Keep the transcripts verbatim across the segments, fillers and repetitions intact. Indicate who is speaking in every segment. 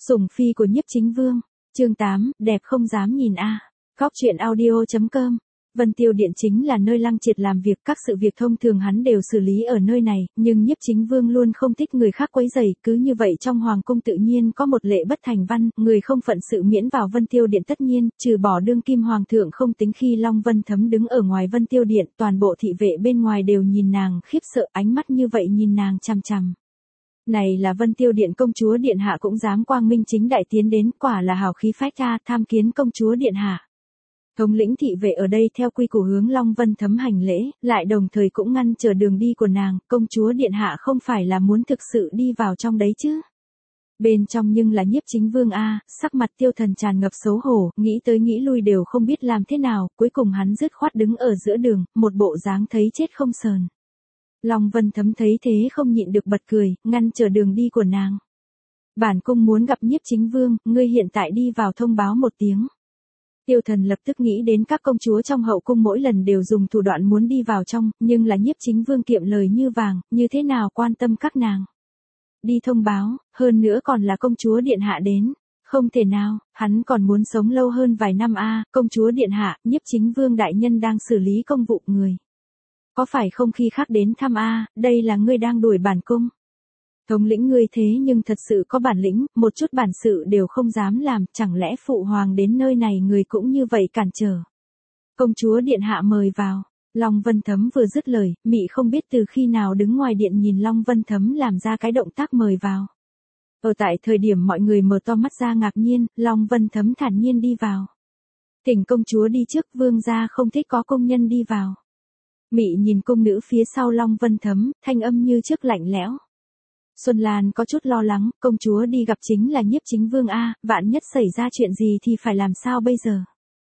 Speaker 1: Sủng phi của Nhiếp Chính Vương, chương tám, đẹp không dám nhìn a. Góc truyện audio chấm com. Vân Tiêu Điện chính là nơi Lăng Triệt làm việc, các sự việc thông thường hắn đều xử lý ở nơi này, nhưng Nhiếp Chính Vương luôn không thích người khác quấy rầy, cứ như vậy trong hoàng cung tự nhiên có một lệ bất thành văn, người không phận sự miễn vào Vân Tiêu Điện tất nhiên, trừ bỏ đương kim hoàng thượng không tính khi Long Vân Thấm đứng ở ngoài Vân Tiêu Điện, toàn bộ thị vệ bên ngoài đều nhìn nàng khiếp sợ, ánh mắt như vậy nhìn nàng chằm chằm. Này là Vân Tiêu Điện công chúa điện hạ cũng dám quang minh chính đại tiến đến, quả là hào khí phách ra, tham kiến công chúa điện hạ. Thống lĩnh thị vệ ở đây theo quy củ hướng Long Vân Thấm hành lễ, lại đồng thời cũng ngăn trở đường đi của nàng, công chúa điện hạ không phải là muốn thực sự đi vào trong đấy chứ. Bên trong nhưng là Nhiếp Chính Vương a, sắc mặt Tiêu Thần tràn ngập xấu hổ, nghĩ tới nghĩ lui đều không biết làm thế nào, cuối cùng hắn dứt khoát đứng ở giữa đường, một bộ dáng thấy chết không sờn. Long Vân Thấm thấy thế không nhịn được bật cười, ngăn trở đường đi của nàng. Bản cung muốn gặp Nhiếp Chính Vương, ngươi hiện tại đi vào thông báo một tiếng. Tiêu Thần lập tức nghĩ đến các công chúa trong hậu cung mỗi lần đều dùng thủ đoạn muốn đi vào trong, nhưng là Nhiếp Chính Vương kiệm lời như vàng, như thế nào quan tâm các nàng. Đi thông báo, hơn nữa còn là công chúa điện hạ đến. Không thể nào, hắn còn muốn sống lâu hơn vài năm a, công chúa điện hạ, Nhiếp Chính Vương đại nhân đang xử lý công vụ người. Có phải không khi khác đến thăm a, đây là ngươi đang đuổi bản cung. Thống lĩnh ngươi thế nhưng thật sự có bản lĩnh, một chút bản sự đều không dám làm, chẳng lẽ phụ hoàng đến nơi này người cũng như vậy cản trở. Công chúa điện hạ mời vào. Long Vân Thấm vừa dứt lời, mị không biết từ khi nào đứng ngoài điện nhìn Long Vân Thấm làm ra cái động tác mời vào. Ở tại thời điểm mọi người mở to mắt ra ngạc nhiên, Long Vân Thấm thản nhiên đi vào. Thỉnh công chúa đi trước, vương gia không thích có công nhân đi vào. Mị nhìn cung nữ phía sau Long Vân Thấm, thanh âm như trước lạnh lẽo. Xuân Lan có chút lo lắng, công chúa đi gặp chính là Nhiếp Chính Vương a, vạn nhất xảy ra chuyện gì thì phải làm sao bây giờ?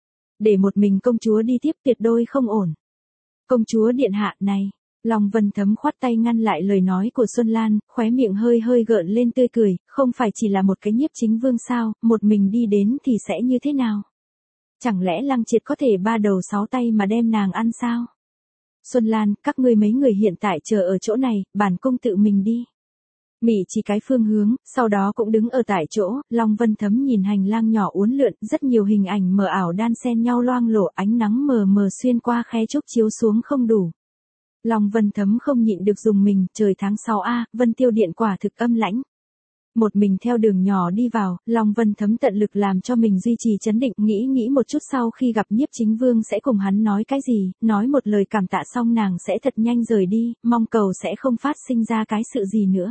Speaker 1: Để một mình công chúa đi tiếp tuyệt đối không ổn. Công chúa điện hạ này, Long Vân Thấm khoát tay ngăn lại lời nói của Xuân Lan, khóe miệng hơi hơi gợn lên tươi cười, không phải chỉ là một cái Nhiếp Chính Vương sao, một mình đi đến thì sẽ như thế nào? Chẳng lẽ Lăng Triệt có thể ba đầu sáu tay mà đem nàng ăn sao? Xuân Lan, các ngươi mấy người hiện tại chờ ở chỗ này, bản cung tự mình đi. Mị chỉ cái phương hướng, sau đó cũng đứng ở tại chỗ, Long Vân Thấm nhìn hành lang nhỏ uốn lượn, rất nhiều hình ảnh mờ ảo đan xen nhau loang lổ, ánh nắng mờ mờ xuyên qua khe trúc chiếu xuống không đủ. Long Vân Thấm không nhịn được dùng mình, trời tháng sáu a, Vân Tiêu Điện quả thực âm lãnh. Một mình theo đường nhỏ đi vào, Long Vân Thấm tận lực làm cho mình duy trì chấn định, nghĩ nghĩ một chút sau khi gặp Nhiếp Chính Vương sẽ cùng hắn nói cái gì, nói một lời cảm tạ xong nàng sẽ thật nhanh rời đi, mong cầu sẽ không phát sinh ra cái sự gì nữa.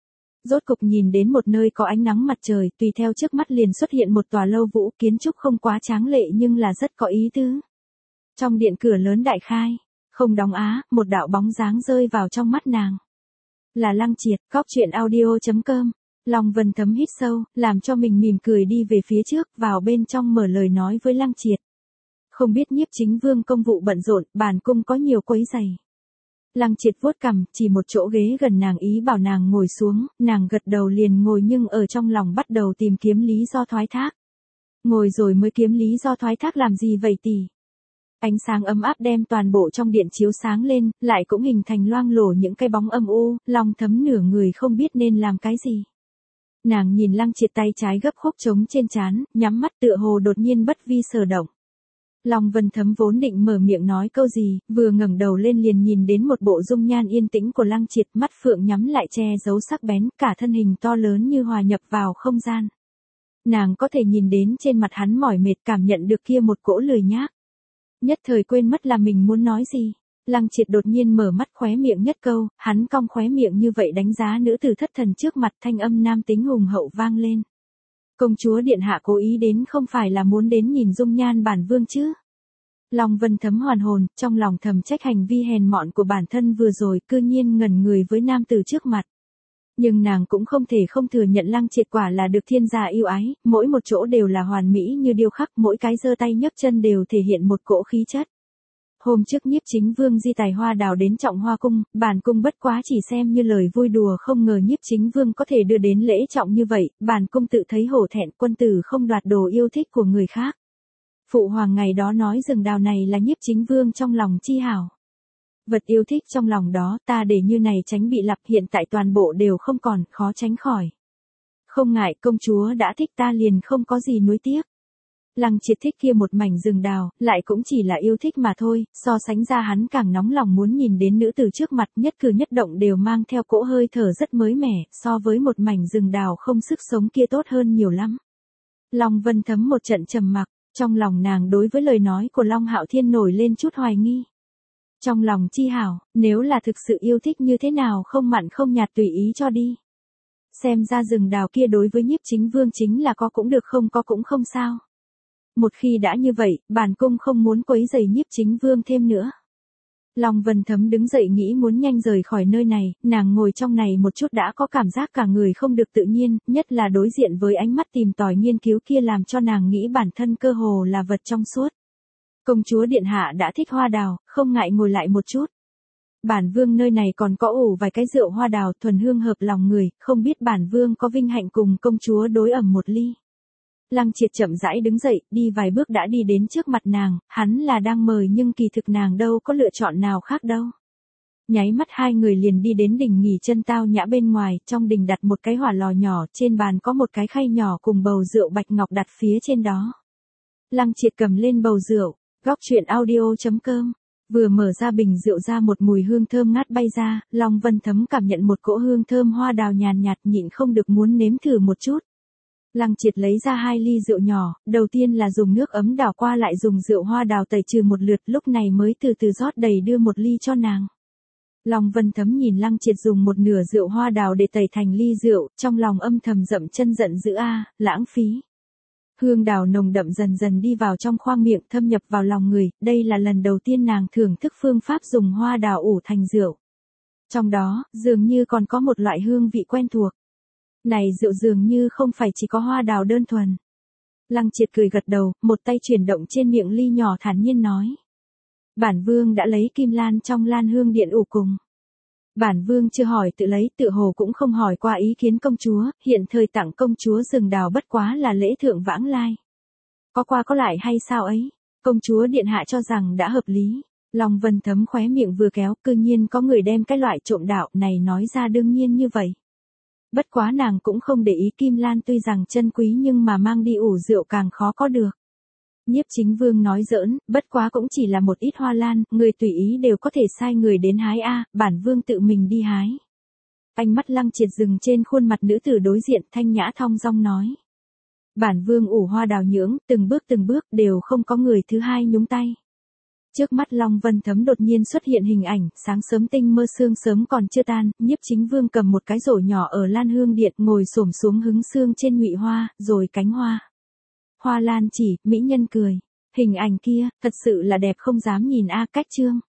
Speaker 1: Rốt cục nhìn đến một nơi có ánh nắng mặt trời, tùy theo trước mắt liền xuất hiện một tòa lâu vũ, kiến trúc không quá tráng lệ nhưng là rất có ý tứ. Trong điện cửa lớn đại khai, không đóng á, một đạo bóng dáng rơi vào trong mắt nàng. Là Lăng Triệt, góc truyện audio chấm com. Long Vân Thấm hít sâu, làm cho mình mỉm cười đi về phía trước, vào bên trong mở lời nói với Lăng Triệt. Không biết Nhiếp Chính Vương công vụ bận rộn, bản cung có nhiều quấy rầy. Lăng Triệt vuốt cằm, chỉ một chỗ ghế gần nàng ý bảo nàng ngồi xuống, nàng gật đầu liền ngồi nhưng ở trong lòng bắt đầu tìm kiếm lý do thoái thác. Ngồi rồi mới kiếm lý do thoái thác làm gì vậy tỷ? Ánh sáng ấm áp đem toàn bộ trong điện chiếu sáng lên, lại cũng hình thành loang lổ những cái bóng âm u, Long Thấm nửa người không biết nên làm cái gì. Nàng nhìn Lăng Triệt tay trái gấp khúc trống trên trán, nhắm mắt tựa hồ đột nhiên bất vi sở động. Long Vân Thấm vốn định mở miệng nói câu gì, vừa ngẩng đầu lên liền nhìn đến một bộ dung nhan yên tĩnh của Lăng Triệt, mắt phượng nhắm lại che giấu sắc bén, cả thân hình to lớn như hòa nhập vào không gian. Nàng có thể nhìn đến trên mặt hắn mỏi mệt, cảm nhận được kia một cỗ lười nhác. Nhất thời quên mất là mình muốn nói gì. Lăng Triệt đột nhiên mở mắt, khóe miệng nhất câu, hắn cong khóe miệng như vậy đánh giá nữ tử thất thần trước mặt, thanh âm nam tính hùng hậu vang lên. Công chúa điện hạ cố ý đến không phải là muốn đến nhìn dung nhan bản vương chứ? Long Vân Thấm hoàn hồn, trong lòng thầm trách hành vi hèn mọn của bản thân vừa rồi, cư nhiên ngẩn người với nam tử trước mặt. Nhưng nàng cũng không thể không thừa nhận Lăng Triệt quả là được thiên gia yêu ái, mỗi một chỗ đều là hoàn mỹ như điêu khắc, mỗi cái giơ tay nhấc chân đều thể hiện một cỗ khí chất. Hôm trước Nhiếp Chính Vương di tài hoa đào đến Trọng Hoa cung, bản cung bất quá chỉ xem như lời vui đùa, không ngờ Nhiếp Chính Vương có thể đưa đến lễ trọng như vậy, bản cung tự thấy hổ thẹn, quân tử không đoạt đồ yêu thích của người khác. Phụ hoàng ngày đó nói rừng đào này là Nhiếp Chính Vương trong lòng chi hảo. Vật yêu thích trong lòng đó ta để như này tránh bị lặp, hiện tại toàn bộ đều không còn, khó tránh khỏi. Không ngại, công chúa đã thích ta liền không có gì nuối tiếc. Lăng Triệt thích kia một mảnh rừng đào, lại cũng chỉ là yêu thích mà thôi, so sánh ra hắn càng nóng lòng muốn nhìn đến nữ tử trước mặt, nhất cử nhất động đều mang theo cỗ hơi thở rất mới mẻ, so với một mảnh rừng đào không sức sống kia tốt hơn nhiều lắm. Long Vân Thấm một trận trầm mặc, trong lòng nàng đối với lời nói của Long Hạo Thiên nổi lên chút hoài nghi. Trong lòng chi hảo, nếu là thực sự yêu thích như thế nào không mặn không nhạt tùy ý cho đi. Xem ra rừng đào kia đối với Nhiếp Chính Vương chính là có cũng được không có cũng không sao. Một khi đã như vậy, bản cung không muốn quấy rầy Nhiếp Chính Vương thêm nữa. Long Vân Thấm đứng dậy nghĩ muốn nhanh rời khỏi nơi này, nàng ngồi trong này một chút đã có cảm giác cả người không được tự nhiên, nhất là đối diện với ánh mắt tìm tòi nghiên cứu kia làm cho nàng nghĩ bản thân cơ hồ là vật trong suốt. Công chúa điện hạ đã thích hoa đào, không ngại ngồi lại một chút. Bản vương nơi này còn có ủ vài cái rượu hoa đào thuần hương hợp lòng người, không biết bản vương có vinh hạnh cùng công chúa đối ẩm một ly. Lăng Triệt chậm rãi đứng dậy, đi vài bước đã đi đến trước mặt nàng, hắn là đang mời nhưng kỳ thực nàng đâu có lựa chọn nào khác đâu. Nháy mắt hai người liền đi đến đình nghỉ chân tao nhã bên ngoài, trong đình đặt một cái hỏa lò nhỏ, trên bàn có một cái khay nhỏ cùng bầu rượu bạch ngọc đặt phía trên đó. Lăng Triệt cầm lên bầu rượu, góc truyện audio chấm com. Vừa mở ra bình rượu ra một mùi hương thơm ngát bay ra, Long Vân Thấm cảm nhận một cỗ hương thơm hoa đào nhàn nhạt nhịn không được muốn nếm thử một chút. Lăng Triệt lấy ra hai ly rượu nhỏ, đầu tiên là dùng nước ấm đảo qua lại dùng rượu hoa đào tẩy trừ một lượt, lúc này mới từ từ rót đầy đưa một ly cho nàng. Long Vân Thấm nhìn Lăng Triệt dùng một nửa rượu hoa đào để tẩy thành ly rượu, trong lòng âm thầm dậm chân giận dữ a, lãng phí. Hương đào nồng đậm dần dần đi vào trong khoang miệng thâm nhập vào lòng người, đây là lần đầu tiên nàng thưởng thức phương pháp dùng hoa đào ủ thành rượu. Trong đó, dường như còn có một loại hương vị quen thuộc. Này rượu dường như không phải chỉ có hoa đào đơn thuần. Lăng Triệt cười gật đầu, một tay chuyển động trên miệng ly nhỏ thản nhiên nói. Bản vương đã lấy kim lan trong lan hương điện ủ cùng. Bản vương chưa hỏi tự lấy, tự hồ cũng không hỏi qua ý kiến công chúa, hiện thời tặng công chúa rừng đào bất quá là lễ thượng vãng lai. Có qua có lại hay sao ấy, công chúa điện hạ cho rằng đã hợp lý. Long Vân Thấm khóe miệng vừa kéo, cư nhiên có người đem cái loại trộm đạo này nói ra đương nhiên như vậy. Bất quá nàng cũng không để ý kim lan tuy rằng chân quý nhưng mà mang đi ủ rượu càng khó có được. Nhiếp Chính Vương nói giỡn, bất quá cũng chỉ là một ít hoa lan, người tùy ý đều có thể sai người đến hái a, bản vương tự mình đi hái. Ánh mắt Lăng Triệt dừng trên khuôn mặt nữ tử đối diện, thanh nhã thong dong nói. Bản vương ủ hoa đào nhưỡng, từng bước từng bước đều không có người thứ hai nhúng tay. Trước mắt Long Vân Thấm đột nhiên xuất hiện hình ảnh, sáng sớm tinh mơ sương sớm còn chưa tan, Nhiếp Chính Vương cầm một cái rổ nhỏ ở lan hương điện ngồi xổm xuống hứng sương trên nhụy hoa, rồi cánh hoa. Hoa lan chỉ, mỹ nhân cười. Hình ảnh kia, thật sự là đẹp không dám nhìn a, cách chương.